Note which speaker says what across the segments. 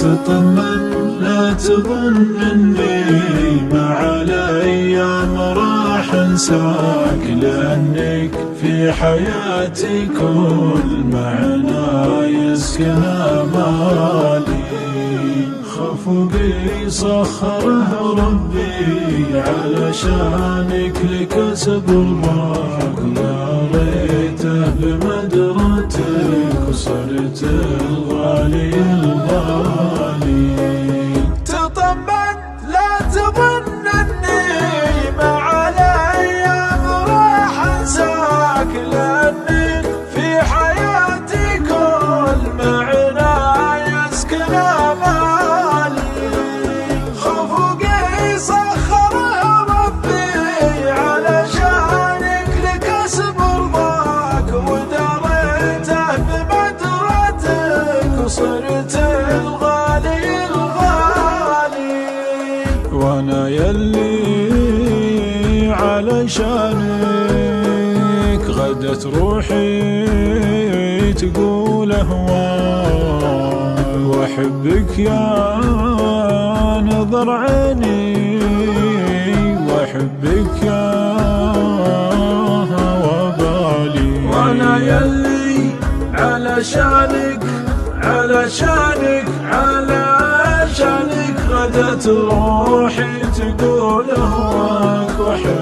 Speaker 1: تطمن لا تظن اني مع الايام راح انساك، لانك في حياتي كل معنى يسكن امالي. خفقي سخره ربي علشانك لكسب رضاك، يا ريته بمدرتك وصرت الغالي الغالي.
Speaker 2: تطمن لا تظن اني مع الايام راح انساك، لانك في حياتي كل معنى يسكن امالي. خفقي سخره ربي علشانك لكسب رضاك، ودريته بمدرتك وصرت الغالي الغالي.
Speaker 1: وانا يلي علشانك غدت روحي تقول اهواك، واحبك يا نظر عيني، واحبك يا هوى بالي.
Speaker 2: وانا يلي علشانك
Speaker 1: غدت روحي تقول اهواك،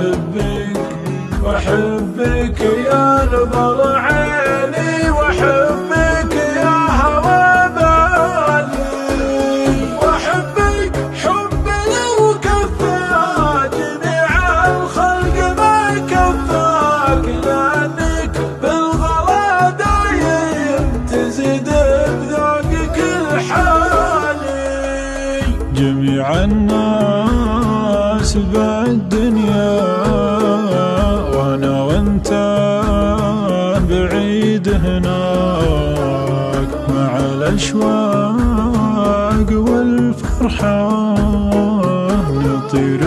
Speaker 1: واحبك يا نظر عيني، واحبك يا هوى بالي.
Speaker 2: واحبك حب لو كفى جميع الخلق ما كفاك، لانك بالغلا دايم تزيد بذوقك الحالي.
Speaker 1: جميع الناس بالدنيا وانا وانت بعيد هناك، مع الاشواق والفرحة نطير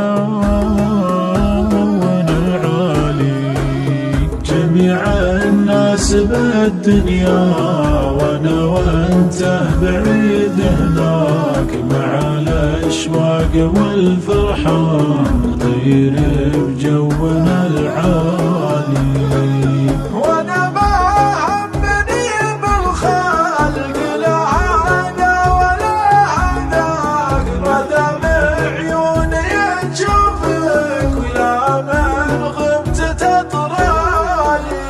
Speaker 1: بجونا العالي. جميع الناس بالدنيا وانا وانت بعيد هناك، مع الاشواق والفرحة نطير بجونا العالي.
Speaker 2: وانا ما همني بالخلق لا هذا ولا هذاك، ما دام عيوني تشوفك ويا من غبت تطرالي.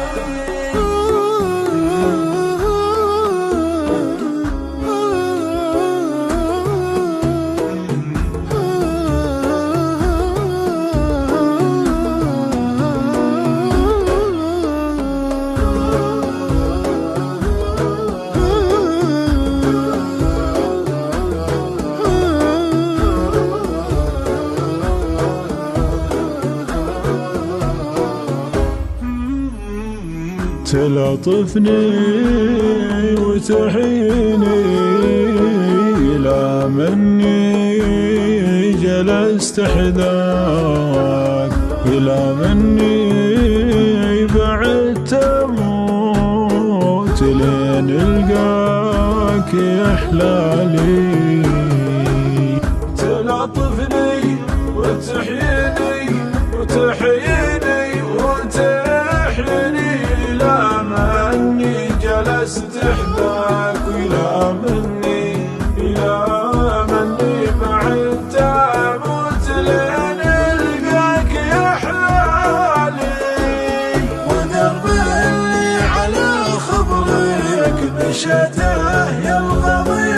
Speaker 1: تلطفني وتحيني لا مني جلست حذاك، إلى مني بعد تموت لين القاك يا حلالي.
Speaker 2: تلطفني وتحييني وتحييني لا مني جلست حذاك، ولا مني بعد تموت لين القاك يا حلالي. ودرب اللي على خبرك مشته يا الغضي